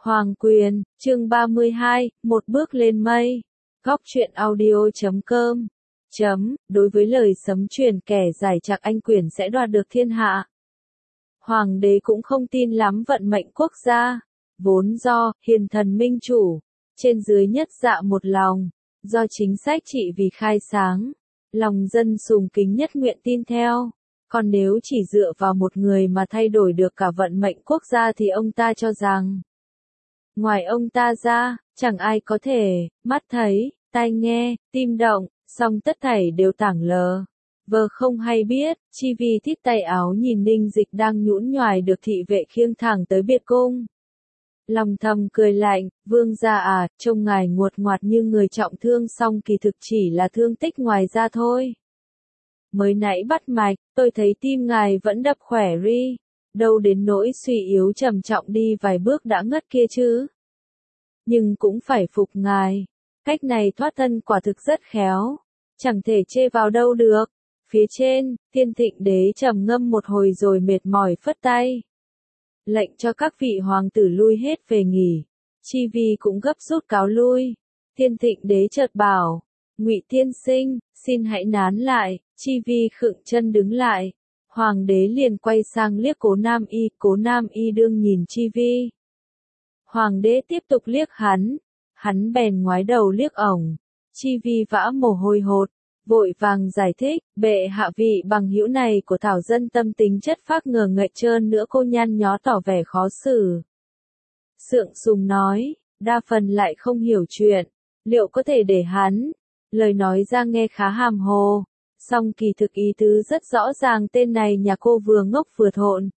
Hoàng Quyền, chương 32, một bước lên mây. Góc truyện audio.com. Đối với lời sấm truyền kẻ giải trạc anh quyền sẽ đoạt được thiên hạ. Hoàng đế cũng không tin lắm vận mệnh quốc gia. Vốn do, hiền thần minh chủ, trên dưới nhất dạ một lòng, do chính sách trị vì khai sáng, lòng dân sùng kính nhất nguyện tin theo. Còn nếu chỉ dựa vào một người mà thay đổi được cả vận mệnh quốc gia thì ông ta cho rằng, ngoài ông ta ra, chẳng ai có thể, mắt thấy, tai nghe, tim động, song tất thảy đều tảng lờ. Vờ không hay biết, chi vì thít tay áo nhìn Ninh Dịch đang nhũn nhoài được thị vệ khiêng thẳng tới biệt cung. Lòng thầm cười lạnh, vương gia à, trông ngài nguột ngoạt như người trọng thương song kỳ thực chỉ là thương tích ngoài da thôi. Mới nãy bắt mạch, tôi thấy tim ngài vẫn đập khỏe ri, đâu đến nỗi suy yếu trầm trọng đi vài bước đã ngất kia chứ. Nhưng cũng phải phục ngài, cách này thoát thân quả thực rất khéo, chẳng thể chê vào đâu được. Phía trên, Thiên Thịnh đế trầm ngâm một hồi rồi mệt mỏi phất tay, lệnh cho các vị hoàng tử lui hết về nghỉ. Chi Vi cũng gấp rút cáo lui. Thiên Thịnh đế chợt bảo, Ngụy tiên sinh, xin hãy nán lại. Chi Vi khựng chân đứng lại. Hoàng đế liền quay sang liếc Cố Nam Y đương nhìn Chi Vi. Hoàng đế tiếp tục liếc hắn bèn ngoái đầu liếc ổng. Chi Vi vã mồ hôi hột, vội vàng giải thích, bệ hạ vị bằng hữu này của Thảo dân tâm tính chất phác ngờ ngậy trơn nữa cô nhăn nhó tỏ vẻ khó xử. Sượng Sùng nói, đa phần lại không hiểu chuyện, liệu có thể để hắn, lời nói ra nghe khá hàm hồ, song kỳ thực ý tứ rất rõ ràng, tên này nhà cô vừa ngốc vừa thộn.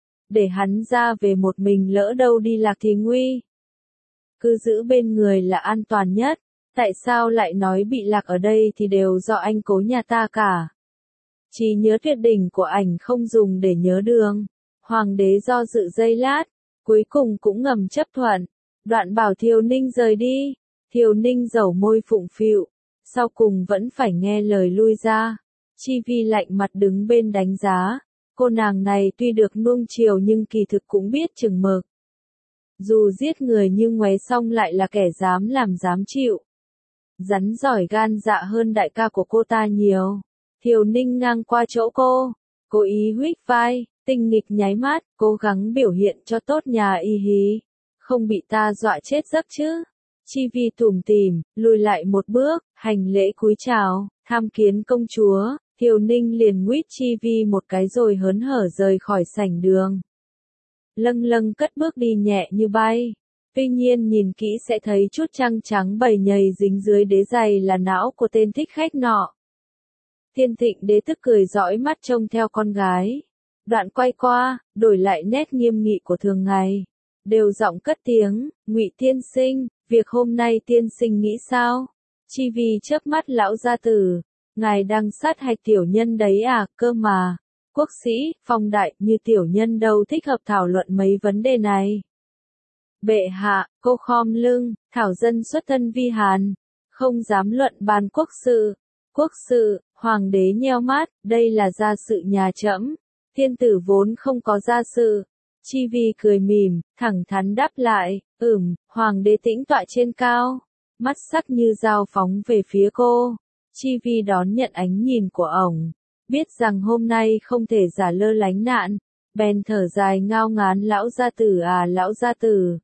Để hắn ra về một mình lỡ đâu đi lạc thì nguy. Cứ giữ bên người là an toàn nhất. Tại sao lại nói bị lạc ở đây thì đều do anh Cố nhà ta cả. Trí nhớ tuyệt đỉnh của ảnh không dùng để nhớ đường. Hoàng đế do dự giây lát, cuối cùng cũng ngầm chấp thuận. Đoạn bảo Thiều Ninh rời đi. Thiều Ninh dẩu môi phụng phịu, sau cùng vẫn phải nghe lời lui ra. Chi Vi lạnh mặt đứng bên đánh giá. Cô nàng này tuy được nuông chiều nhưng kỳ thực cũng biết chừng mực. Dù giết người như ngoé xong lại là kẻ dám làm dám chịu. Rắn giỏi gan dạ hơn đại ca của cô ta nhiều. Thiều Ninh ngang qua chỗ cô, cố ý huých vai, tinh nghịch nháy mắt, cố gắng biểu hiện cho tốt nhà y hí. Không bị ta dọa chết giấc chứ. Chi Vi tủm tỉm, lùi lại một bước, hành lễ cúi chào, tham kiến công chúa. Thiều Ninh liền nguýt Chi Vi một cái rồi hớn hở rời khỏi sảnh đường. Lâng lâng cất bước đi nhẹ như bay. Tuy nhiên nhìn kỹ sẽ thấy chút trăng trắng bầy nhầy dính dưới đế giày là não của tên thích khách nọ. Thiên Thịnh đế tức cười dõi mắt trông theo con gái. Đoạn quay qua, đổi lại nét nghiêm nghị của thường ngày. Đều giọng cất tiếng, Ngụy tiên sinh, việc hôm nay tiên sinh nghĩ sao? Chi Vi chớp mắt lão gia tử, ngài đang sát hạch tiểu nhân đấy à, cơ mà. Quốc sĩ, phong đại như tiểu nhân đâu thích hợp thảo luận mấy vấn đề này. Bệ hạ, cô khom lưng, Thảo dân xuất thân vi hàn, không dám luận bàn quốc sự. Quốc sự, hoàng đế nheo mắt, đây là gia sự nhà trẫm, thiên tử vốn không có gia sự. Chi Vi cười mỉm, thẳng thắn đáp lại, hoàng đế tĩnh tọa trên cao, mắt sắc như dao phóng về phía cô. Chi Vi đón nhận ánh nhìn của ổng, biết rằng hôm nay không thể giả lơ lánh nạn, bèn thở dài ngao ngán, lão gia tử à, lão gia tử.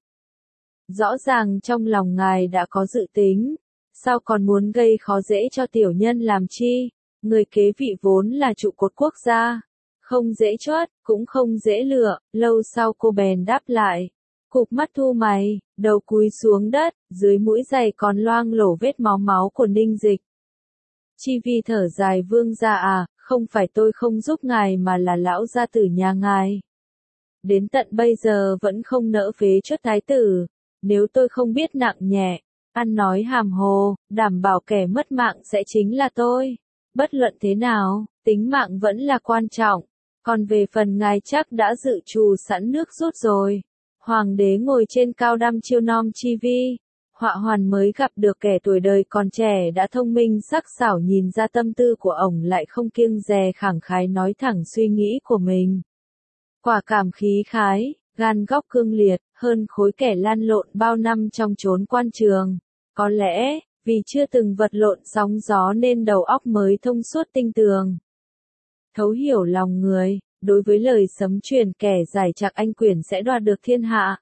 Rõ ràng trong lòng ngài đã có dự tính, sao còn muốn gây khó dễ cho tiểu nhân làm chi? Người kế vị vốn là trụ cột quốc gia, không dễ chốt, cũng không dễ lựa. Lâu sau cô bèn đáp lại, cụp mắt thu mày, đầu cúi xuống đất, dưới mũi giày còn loang lổ vết máu của Ninh Dịch. Chi Vi thở dài, vương gia à, không phải tôi không giúp ngài mà là lão gia tử nhà ngài. Đến tận bây giờ vẫn không nỡ phế chốt thái tử. Nếu tôi không biết nặng nhẹ, ăn nói hàm hồ, đảm bảo kẻ mất mạng sẽ chính là tôi. Bất luận thế nào, tính mạng vẫn là quan trọng. Còn về phần ngài chắc đã dự trù sẵn nước rút rồi. Hoàng đế ngồi trên cao đăm chiêu nom Chi Vi. Họa hoàn mới gặp được kẻ tuổi đời còn trẻ đã thông minh sắc sảo, nhìn ra tâm tư của ổng lại không kiêng dè khẳng khái nói thẳng suy nghĩ của mình. Quả cảm khí khái, gan góc cương liệt, hơn khối kẻ lăn lộn bao năm trong chốn quan trường. Có lẽ, vì chưa từng vật lộn sóng gió nên đầu óc mới thông suốt tinh tường. Thấu hiểu lòng người, đối với lời sấm truyền kẻ giải trạc anh quyền sẽ đoạt được thiên hạ.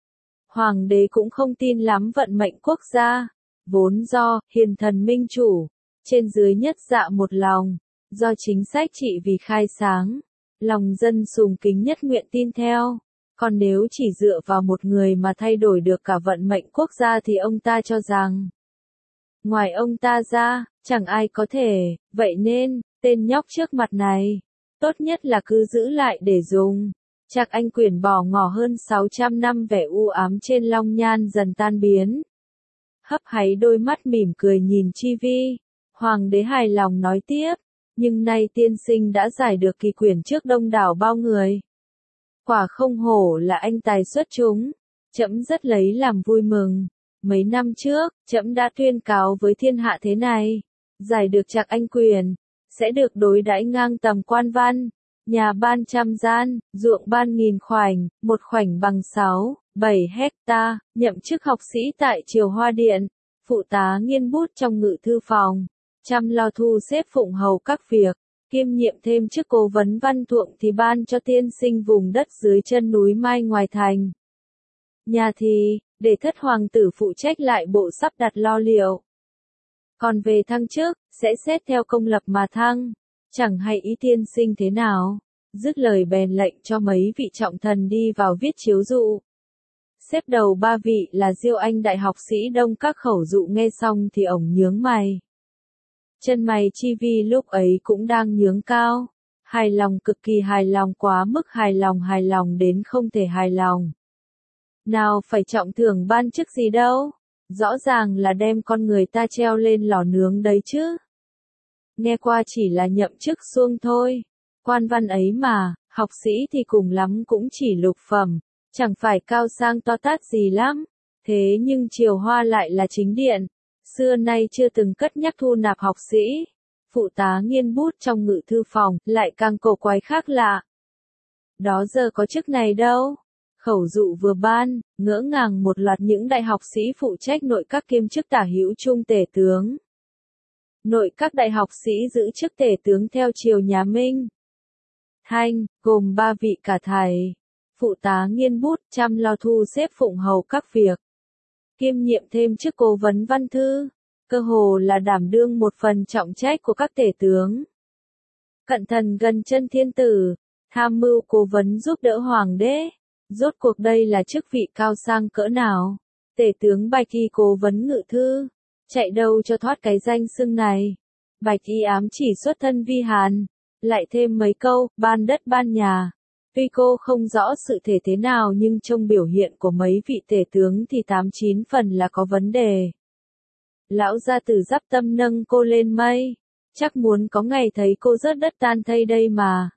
Hoàng đế cũng không tin lắm vận mệnh quốc gia, vốn do hiền thần minh chủ, trên dưới nhất dạ một lòng, do chính sách trị vì khai sáng, lòng dân sùng kính nhất nguyện tin theo. Còn nếu chỉ dựa vào một người mà thay đổi được cả vận mệnh quốc gia thì ông ta cho rằng, ngoài ông ta ra, chẳng ai có thể, vậy nên, tên nhóc trước mặt này, tốt nhất là cứ giữ lại để dùng. Trạc Anh Quyền bỏ ngỏ hơn 600 năm vẻ u ám trên Long Nhan dần tan biến. Hấp háy đôi mắt mỉm cười nhìn Chi Vi, hoàng đế hài lòng nói tiếp, nhưng nay tiên sinh đã giải được kỳ quyền trước đông đảo bao người. Quả không hổ là anh tài xuất chúng, trẫm rất lấy làm vui mừng. Mấy năm trước, trẫm đã tuyên cáo với thiên hạ thế này, giải được Trạc Anh Quyền, sẽ được đối đãi ngang tầm quan văn, nhà ban 100 gian, ruộng ban 1000 khoảnh, một khoảnh bằng 7 hecta, nhậm chức học sĩ tại Triều Hoa Điện, phụ tá nghiên bút trong ngự thư phòng, chăm lo thu xếp phụng hầu các việc, kiêm nhiệm thêm chức cố vấn văn thuộng thì ban cho tiên sinh vùng đất dưới chân núi Mai ngoài thành. Nhà thì, để thất hoàng tử phụ trách lại bộ sắp đặt lo liệu. Còn về thăng chức, sẽ xét theo công lập mà thăng, chẳng hay ý tiên sinh thế nào. Dứt lời bèn lệnh cho mấy vị trọng thần đi vào viết chiếu dụ. Xếp đầu 3 vị là Diêu Anh đại học sĩ Đông các khẩu dụ nghe xong thì ổng nhướng mày. Chân mày Chi Vi lúc ấy cũng đang nhướng cao, hài lòng cực kỳ hài lòng quá mức hài lòng đến không thể hài lòng. Nào phải trọng thưởng ban chức gì đâu, rõ ràng là đem con người ta treo lên lò nướng đấy chứ. Nghe qua chỉ là nhậm chức xuông thôi, quan văn ấy mà, học sĩ thì cùng lắm cũng chỉ lục phẩm, chẳng phải cao sang to tát gì lắm, thế nhưng Triều Hoa lại là chính điện, xưa nay chưa từng cất nhắc thu nạp học sĩ, phụ tá nghiên bút trong ngự thư phòng, lại càng cổ quái khác lạ. Đó giờ có chức này đâu. Khẩu dụ vừa ban, ngỡ ngàng một loạt những đại học sĩ phụ trách nội các kiêm chức tả hữu trung tể tướng. Nội các đại học sĩ giữ chức tể tướng theo triều nhà Minh. Thanh, gồm 3 vị cả thầy, phụ tá nghiên bút, chăm lo thu xếp phụng hầu các việc. Kiêm nhiệm thêm chức cố vấn văn thư, cơ hồ là đảm đương một phần trọng trách của các tể tướng. Cận thần gần chân thiên tử, tham mưu cố vấn giúp đỡ hoàng đế. Rốt cuộc đây là chức vị cao sang cỡ nào? Tể tướng Bạch Y cố vấn ngự thư, chạy đâu cho thoát cái danh xưng này. Bạch Y ám chỉ xuất thân vi hàn, lại thêm mấy câu, ban đất ban nhà. Tuy cô không rõ sự thể thế nào nhưng trong biểu hiện của mấy vị tể tướng thì 89 phần là có vấn đề. Lão gia tử giáp tâm nâng cô lên mây, chắc muốn có ngày thấy cô rớt đất tan thây đây mà.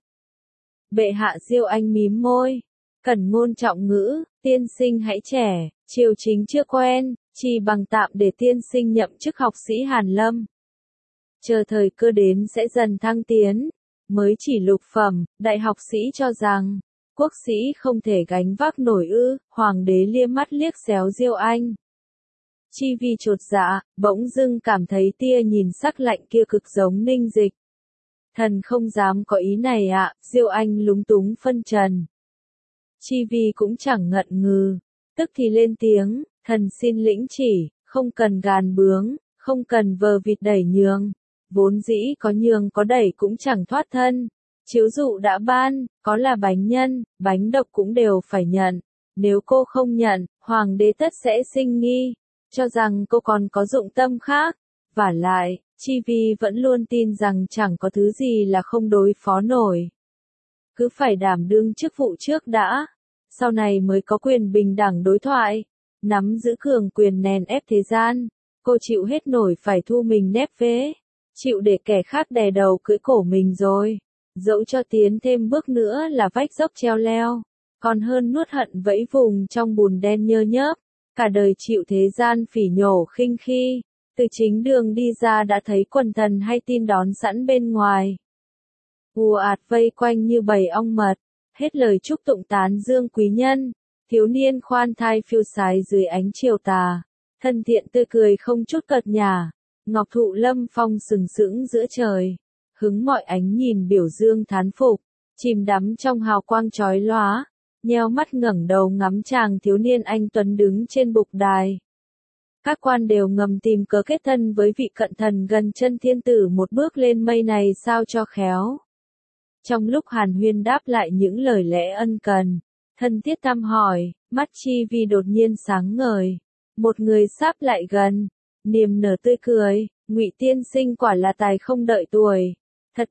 Bệ hạ Diêu Anh mím môi. Cẩn ngôn trọng ngữ, tiên sinh hãy trẻ, triều chính chưa quen, chỉ bằng tạm để tiên sinh nhậm chức học sĩ Hàn Lâm. Chờ thời cơ đến sẽ dần thăng tiến, mới chỉ lục phẩm, đại học sĩ cho rằng, quốc sĩ không thể gánh vác nổi ư, hoàng đế liếc mắt liếc xéo Diêu Anh. Chi Vi chột dạ, bỗng dưng cảm thấy tia nhìn sắc lạnh kia cực giống Ninh Dịch. Thần không dám có ý này ạ, Diêu Anh lúng túng phân trần. Chi Vi cũng chẳng ngận ngừ, tức thì lên tiếng, thần xin lĩnh chỉ, không cần gàn bướng, không cần vờ vịt đẩy nhường, vốn dĩ có nhường có đẩy cũng chẳng thoát thân, chiếu dụ đã ban, có là bánh nhân, bánh độc cũng đều phải nhận, nếu cô không nhận, hoàng đế tất sẽ sinh nghi, cho rằng cô còn có dụng tâm khác, vả lại, Chi Vi vẫn luôn tin rằng chẳng có thứ gì là không đối phó nổi. Cứ phải đảm đương chức vụ trước đã, sau này mới có quyền bình đẳng đối thoại, nắm giữ cường quyền nèn ép thế gian, cô chịu hết nổi phải thu mình nép vế, chịu để kẻ khác đè đầu cưỡi cổ mình rồi, dẫu cho tiến thêm bước nữa là vách dốc treo leo, còn hơn nuốt hận vẫy vùng trong bùn đen nhơ nhớp, cả đời chịu thế gian phỉ nhổ khinh khi, từ chính đường đi ra đã thấy quần thần hay tin đón sẵn bên ngoài. Ùa ạt vây quanh như bầy ong mật, Hết lời chúc tụng tán dương quý nhân, thiếu niên khoan thai phiêu sái dưới ánh chiều tà, thân thiện tươi cười không chút cợt nhả, ngọc thụ lâm phong sừng sững giữa trời, hứng mọi ánh nhìn biểu dương thán phục, chìm đắm trong hào quang chói lóa, nheo mắt ngẩng đầu ngắm chàng thiếu niên anh tuấn đứng trên bục đài. Các quan đều ngầm tìm cớ kết thân với vị cận thần gần chân thiên tử một bước lên mây này sao cho khéo. Trong lúc hàn huyên đáp lại những lời lẽ ân cần, thân thiết thăm hỏi, mắt Chi Vi đột nhiên sáng ngời. Một người sáp lại gần, niềm nở tươi cười, Ngụy tiên sinh quả là tài không đợi tuổi. Thật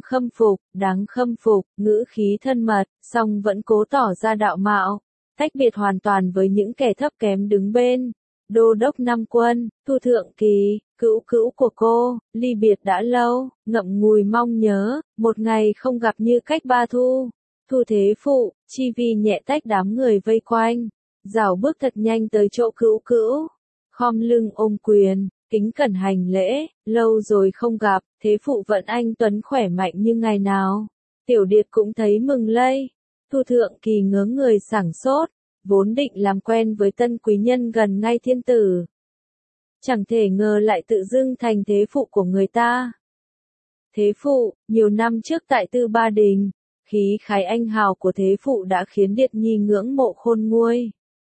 đáng khâm phục, ngữ khí thân mật, song vẫn cố tỏ ra đạo mạo, tách biệt hoàn toàn với những kẻ thấp kém đứng bên. Đô đốc Năm Quân, Thu Thượng Kỳ, cữu cữu của cô, ly biệt đã lâu, ngậm ngùi mong nhớ, một ngày không gặp như cách ba thu. Thu thế phụ, Chi Vi nhẹ tách đám người vây quanh, rảo bước thật nhanh tới chỗ cữu cữu, khom lưng ôm quyền, kính cẩn hành lễ, lâu rồi không gặp, thế phụ vẫn anh tuấn khỏe mạnh như ngày nào. Tiểu Điệt cũng thấy mừng lây. Thu Thượng Kỳ ngớ người sảng sốt, vốn định làm quen với tân quý nhân gần ngay thiên tử. Chẳng thể ngờ lại tự dưng thành thế phụ của người ta. Thế phụ, nhiều năm trước tại Tư Ba Đình, khí khái anh hào của thế phụ đã khiến Điệt Nhi ngưỡng mộ khôn nguôi.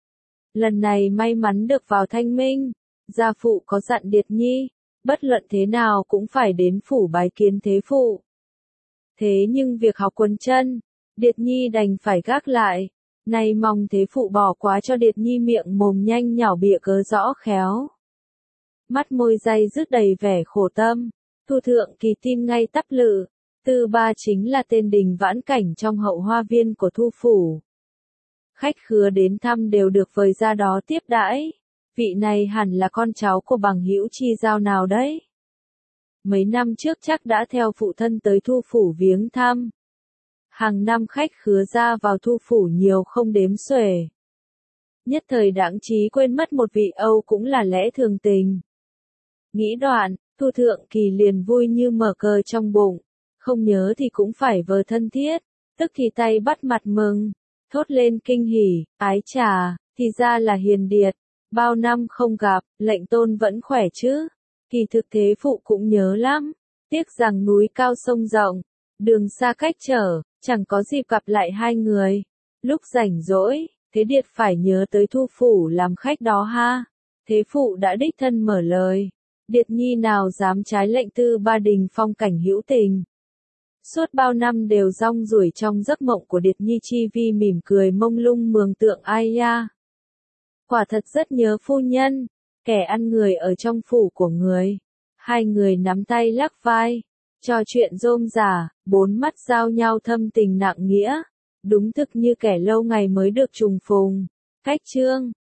Lần này may mắn được vào Thanh Minh, gia phụ có dặn Điệt Nhi, bất luận thế nào cũng phải đến phủ bái kiến thế phụ. Thế nhưng việc học quần chân, Điệt Nhi đành phải gác lại. Nay mong thế phụ bỏ quá cho Điệt Nhi miệng mồm nhanh nhảu bịa cớ rõ khéo. Mắt môi day dứt đầy vẻ khổ tâm, Thu Thượng Kỳ tim ngay tắp lự, Tư Ba chính là tên đình vãn cảnh trong hậu hoa viên của Thu phủ. Khách khứa đến thăm đều được vời ra đó tiếp đãi, vị này hẳn là con cháu của bằng hữu Chi Giao nào đấy. Mấy năm trước chắc đã theo phụ thân tới Thu phủ viếng thăm. Hàng năm khách khứa ra vào Thu phủ nhiều không đếm xuể. Nhất thời đãng trí quên mất một vị Âu cũng là lẽ thường tình. Nghĩ đoạn, Thu Thượng Kỳ liền vui như mở cờ trong bụng, không nhớ thì cũng phải vờ thân thiết, tức thì tay bắt mặt mừng, thốt lên kinh hỉ, ái chà, thì ra là Hiền Điệt, bao năm không gặp, lệnh tôn vẫn khỏe chứ, kỳ thực thế phụ cũng nhớ lắm, tiếc rằng núi cao sông rộng, đường xa cách trở, chẳng có dịp gặp lại hai người. Lúc rảnh rỗi, thế Điệt phải nhớ tới Thu phủ làm khách đó ha. Thế phụ đã đích thân mở lời. Điệt Nhi nào dám trái lệnh Tư Ba Đình phong cảnh hữu tình. Suốt bao năm đều rong ruổi trong giấc mộng của Điệt Nhi. Chi Vi mỉm cười mông lung mường tượng ai ya. Quả thật rất nhớ phu nhân, kẻ ăn người ở trong phủ của người. Hai người nắm tay lắc vai, trò chuyện rôm rả, bốn mắt giao nhau thâm tình nặng nghĩa. Đúng thực như kẻ lâu ngày mới được trùng phùng. Khách chương